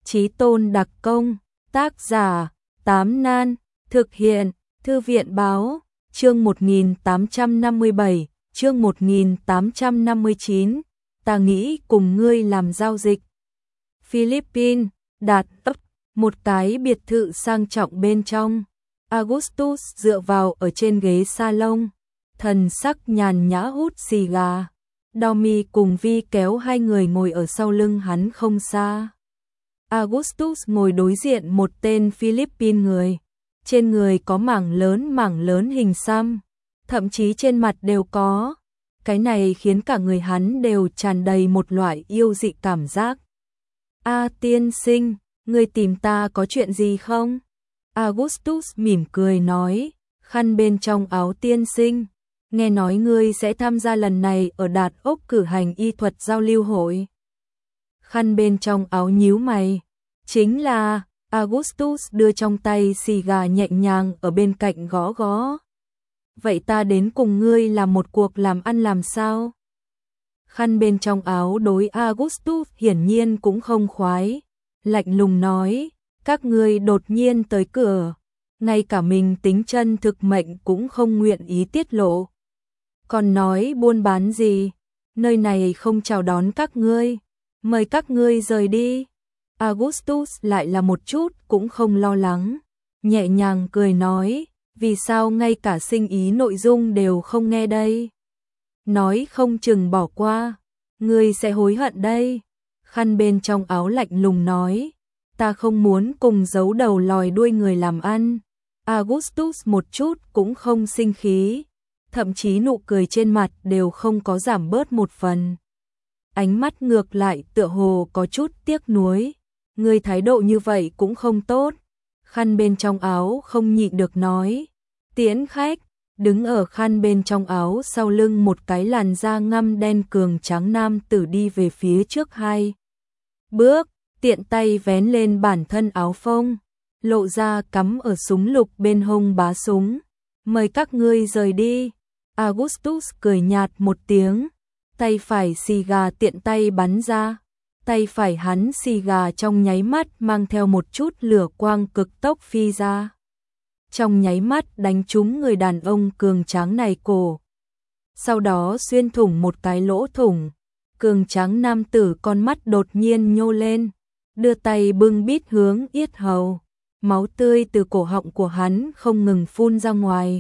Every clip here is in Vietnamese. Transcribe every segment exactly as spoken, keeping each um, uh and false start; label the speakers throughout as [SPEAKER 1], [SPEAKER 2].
[SPEAKER 1] Chí Tôn đặc công, tác giả, Tám Nan, thực hiện, Thư viện báo, chương một nghìn tám trăm năm mươi bảy, chương một nghìn tám trăm năm mươi chín, ta nghĩ cùng ngươi làm giao dịch. Philippines, Đạt ấp, một cái biệt thự sang trọng bên trong. Augustus dựa vào ở trên ghế salon, thần sắc nhàn nhã hút xì gà. Domi cùng Vi kéo hai người ngồi ở sau lưng hắn không xa. Augustus ngồi đối diện một tên Philippines người. Trên người có mảng lớn mảng lớn hình xăm, thậm chí trên mặt đều có. Cái này khiến cả người hắn đều tràn đầy một loại yêu dị cảm giác. A tiên sinh, ngươi tìm ta có chuyện gì không? Augustus mỉm cười nói, khăn bên trong áo tiên sinh. Nghe nói ngươi sẽ tham gia lần này ở Đạt ốc cử hành y thuật giao lưu hội. Khăn bên trong áo nhíu mày. Chính là, Augustus đưa trong tay xì gà nhẹ nhàng ở bên cạnh gõ gõ. Vậy ta đến cùng ngươi làm một cuộc làm ăn làm sao? Khăn bên trong áo đối Augustus hiển nhiên cũng không khoái. Lạnh lùng nói, các ngươi đột nhiên tới cửa. Ngay cả mình tính chân thực mệnh cũng không nguyện ý tiết lộ. Còn nói buôn bán gì? Nơi này không chào đón các ngươi. Mời các ngươi rời đi. Augustus lại là một chút cũng không lo lắng. Nhẹ nhàng cười nói, vì sao ngay cả sinh ý nội dung đều không nghe đây? Nói không chừng bỏ qua. Ngươi sẽ hối hận đây. Khăn bên trong áo lạnh lùng nói, ta không muốn cùng giấu đầu lòi đuôi người làm ăn. Augustus một chút cũng không sinh khí. Thậm chí nụ cười trên mặt đều không có giảm bớt một phần. Ánh mắt ngược lại tựa hồ có chút tiếc nuối. Ngươi thái độ như vậy cũng không tốt. Khăn bên trong áo không nhịn được nói. Tiễn khách, đứng ở khăn bên trong áo sau lưng một cái làn da ngăm đen cường tráng nam tử đi về phía trước hai bước, tiện tay vén lên bản thân áo phông, lộ ra cắm ở súng lục bên hông bá súng. Mời các ngươi rời đi. Augustus cười nhạt một tiếng, tay phải xì gà tiện tay bắn ra. Tay phải hắn xì gà trong nháy mắt mang theo một chút lửa quang cực tốc phi ra. Trong nháy mắt đánh trúng người đàn ông cường tráng này cổ. Sau đó xuyên thủng một cái lỗ thủng. Cường tráng nam tử con mắt đột nhiên nhô lên, đưa tay bưng bít hướng yết hầu. Máu tươi từ cổ họng của hắn không ngừng phun ra ngoài.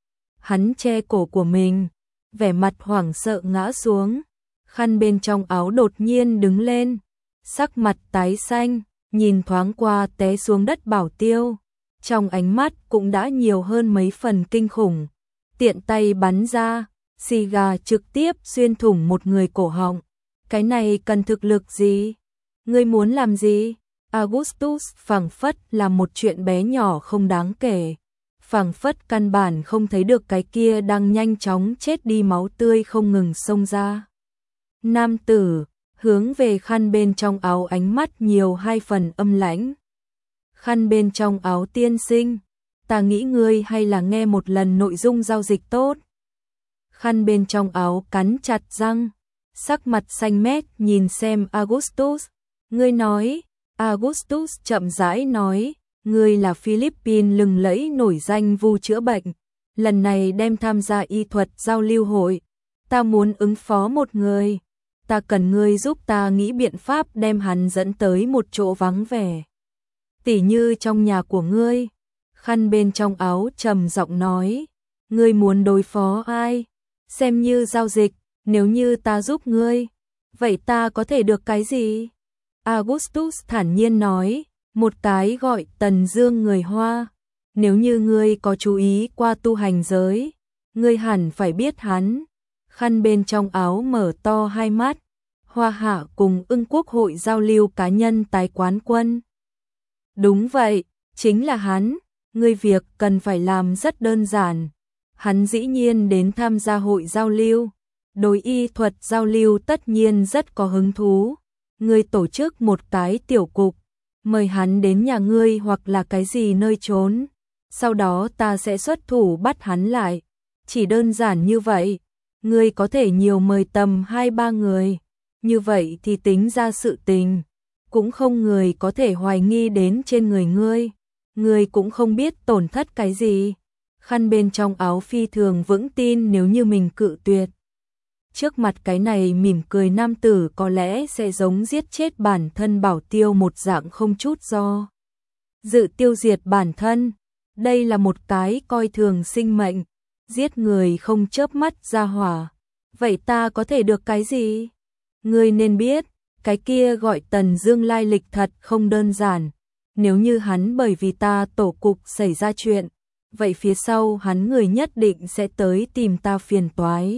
[SPEAKER 1] Hắn che cổ của mình, vẻ mặt hoảng sợ ngã xuống. Khăn bên trong áo đột nhiên đứng lên, sắc mặt tái xanh, nhìn thoáng qua té xuống đất bảo tiêu. Trong ánh mắt cũng đã nhiều hơn mấy phần kinh khủng. Tiện tay bắn ra, xì gà trực tiếp xuyên thủng một người cổ họng. Cái này cần thực lực gì? Ngươi muốn làm gì? Augustus phảng phất là một chuyện bé nhỏ không đáng kể. Phảng phất căn bản không thấy được cái kia đang nhanh chóng chết đi máu tươi không ngừng xông ra. Nam tử, hướng về khăn bên trong áo ánh mắt nhiều hai phần âm lãnh. Khăn bên trong áo tiên sinh, ta nghĩ ngươi hay là nghe một lần nội dung giao dịch tốt. Khăn bên trong áo cắn chặt răng, sắc mặt xanh mét nhìn xem Augustus. Ngươi nói, Augustus chậm rãi nói, ngươi là Philippines lừng lẫy nổi danh vu chữa bệnh. Lần này đem tham gia y thuật giao lưu hội. Ta muốn ứng phó một người. Ta cần ngươi giúp ta nghĩ biện pháp đem hắn dẫn tới một chỗ vắng vẻ. Tỉ như trong nhà của ngươi. Khăn bên trong áo trầm giọng nói. Ngươi muốn đối phó ai? Xem như giao dịch, nếu như ta giúp ngươi. Vậy ta có thể được cái gì? Augustus thản nhiên nói. Một cái gọi Tần Dương người Hoa. Nếu như ngươi có chú ý qua tu hành giới, ngươi hẳn phải biết hắn. Khăn bên trong áo mở to hai mắt. Hoa Hạ cùng Ưng Quốc hội giao lưu cá nhân tái quán quân. Đúng vậy, chính là hắn. Ngươi việc cần phải làm rất đơn giản. Hắn dĩ nhiên đến tham gia hội giao lưu. Đối y thuật giao lưu tất nhiên rất có hứng thú. Ngươi tổ chức một cái tiểu cục, mời hắn đến nhà ngươi hoặc là cái gì nơi trốn. Sau đó ta sẽ xuất thủ bắt hắn lại. Chỉ đơn giản như vậy. Ngươi có thể nhiều mời tầm hai ba người. Như vậy thì tính ra sự tình. cũng không người có thể hoài nghi đến trên người ngươi. Ngươi cũng không biết tổn thất cái gì. Khăn bên trong áo phi thường vững tin nếu như mình cự tuyệt. Trước mặt cái này mỉm cười nam tử có lẽ sẽ giống giết chết bản thân Bảo Tiêu một dạng không chút do dự tiêu diệt bản thân. Đây là một cái coi thường sinh mệnh, giết người không chớp mắt ra hỏa. Vậy ta có thể được cái gì? Ngươi nên biết, cái kia gọi Tần Dương lai lịch thật không đơn giản. Nếu như hắn bởi vì ta tổ cục xảy ra chuyện, vậy phía sau hắn người nhất định sẽ tới tìm ta phiền toái.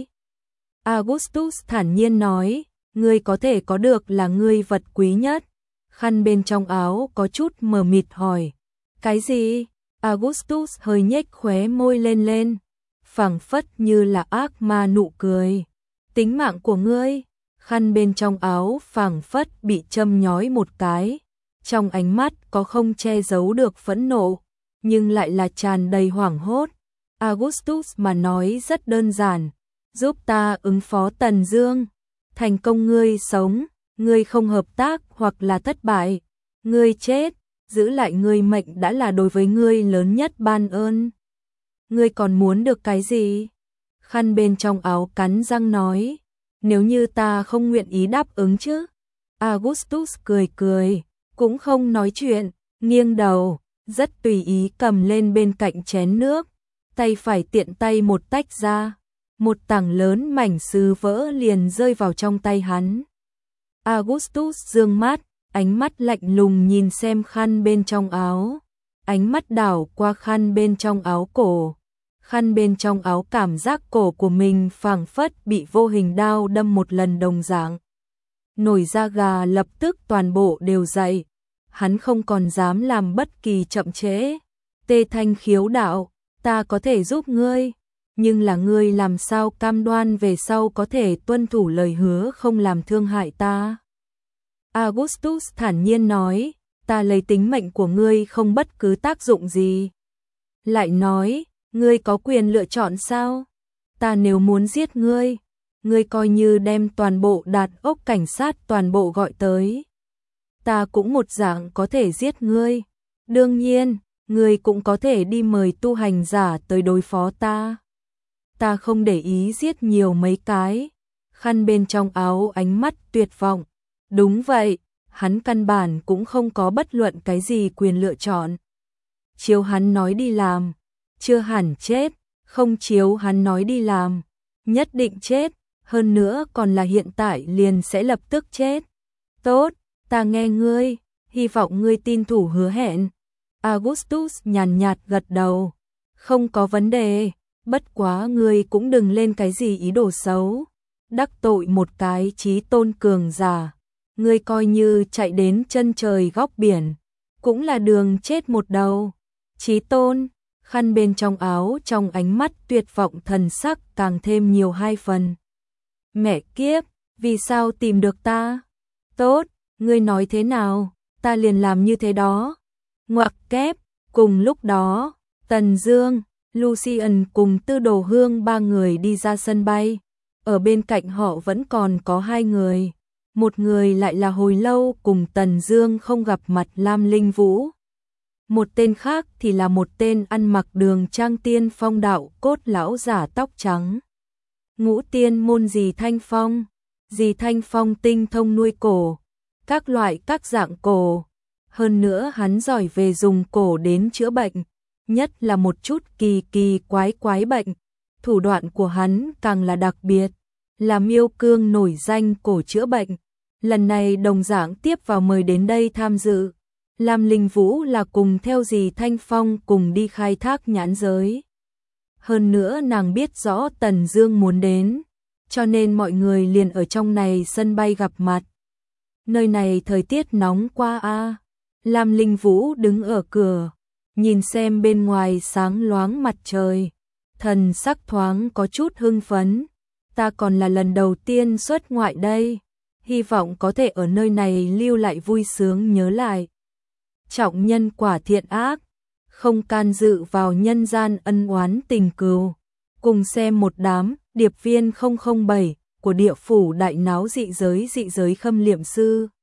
[SPEAKER 1] Augustus thản nhiên nói, ngươi có thể có được là ngươi vật quý nhất. Khăn bên trong áo có chút mờ mịt hỏi, cái gì? Augustus hơi nhếch khóe môi lên lên, phảng phất như là ác ma nụ cười. Tính mạng của ngươi. Khăn bên trong áo phảng phất bị châm nhói một cái, trong ánh mắt có không che giấu được phẫn nộ, nhưng lại là tràn đầy hoảng hốt. Augustus mà nói rất đơn giản, giúp ta ứng phó Tần Dương, thành công ngươi sống, ngươi không hợp tác hoặc là thất bại, ngươi chết, giữ lại ngươi mệnh đã là đối với ngươi lớn nhất ban ơn. Ngươi còn muốn được cái gì? Khăn bên trong áo cắn răng nói, nếu như ta không nguyện ý đáp ứng chứ? Augustus cười cười, cũng không nói chuyện, nghiêng đầu, rất tùy ý cầm lên bên cạnh chén nước, tay phải tiện tay một tách ra, một tảng lớn mảnh sứ vỡ liền rơi vào trong tay hắn. Augustus dương mắt, ánh mắt lạnh lùng nhìn xem khăn bên trong áo, ánh mắt đảo qua khăn bên trong áo cổ. Khăn bên trong áo cảm giác cổ của mình phảng phất bị vô hình đao đâm một lần đồng dạng. Nổi da gà lập tức toàn bộ đều dậy. Hắn không còn dám làm bất kỳ chậm trễ. Tê Thanh khiếu đạo, ta có thể giúp ngươi, nhưng là ngươi làm sao cam đoan về sau có thể tuân thủ lời hứa không làm thương hại ta. Augustus thản nhiên nói, ta lấy tính mệnh của ngươi không bất cứ tác dụng gì. Lại nói, ngươi có quyền lựa chọn sao? Ta nếu muốn giết ngươi, ngươi coi như đem toàn bộ Đạt Ốc cảnh sát toàn bộ gọi tới. Ta cũng một dạng có thể giết ngươi. Đương nhiên, ngươi cũng có thể đi mời tu hành giả tới đối phó ta. Ta không để ý giết nhiều mấy cái. Khăn bên trong áo ánh mắt tuyệt vọng. Đúng vậy, hắn căn bản cũng không có bất luận cái gì quyền lựa chọn. Chiếu hắn nói đi làm, chưa hẳn chết, không chiếu hắn nói đi làm, nhất định chết, hơn nữa còn là hiện tại liền sẽ lập tức chết. Tốt, ta nghe ngươi, hy vọng ngươi tin thủ hứa hẹn. Augustus nhàn nhạt gật đầu, không có vấn đề, bất quá ngươi cũng đừng lên cái gì ý đồ xấu, đắc tội một cái chí tôn cường giả, ngươi coi như chạy đến chân trời góc biển, cũng là đường chết một đầu. Chí tôn. Khăn bên trong áo trong ánh mắt tuyệt vọng thần sắc càng thêm nhiều hai phần. Mẹ kiếp, vì sao tìm được ta? Tốt, ngươi nói thế nào, ta liền làm như thế đó. Ngoặc kép, cùng lúc đó, Tần Dương, Lucian cùng Tư Đồ Hương ba người đi ra sân bay. Ở bên cạnh họ vẫn còn có hai người. Một người lại là hồi lâu cùng Tần Dương không gặp mặt Lam Linh Vũ. Một tên khác thì là một tên ăn mặc đường trang tiên phong đạo cốt lão giả tóc trắng. Ngũ tiên môn Dì Thanh Phong. Dì Thanh Phong tinh thông nuôi cổ, các loại các dạng cổ. Hơn nữa hắn giỏi về dùng cổ đến chữa bệnh, nhất là một chút kỳ kỳ quái quái bệnh. Thủ đoạn của hắn càng là đặc biệt, là miêu cương nổi danh cổ chữa bệnh. Lần này đồng dạng tiếp vào mời đến đây tham dự. Lam Linh Vũ là cùng theo Dì Thanh Phong cùng đi khai thác nhãn giới. Hơn nữa nàng biết rõ Tần Dương muốn đến, cho nên mọi người liền ở trong này sân bay gặp mặt. Nơi này thời tiết nóng quá a. À. Lam Linh Vũ đứng ở cửa, nhìn xem bên ngoài sáng loáng mặt trời, thần sắc thoáng có chút hưng phấn. Ta còn là lần đầu tiên xuất ngoại đây, hy vọng có thể ở nơi này lưu lại vui sướng nhớ lại. Trọng nhân quả thiện ác, không can dự vào nhân gian ân oán tình cừu. Cùng xem một đám điệp viên không không bảy của địa phủ đại náo dị giới dị giới khâm liệm sư.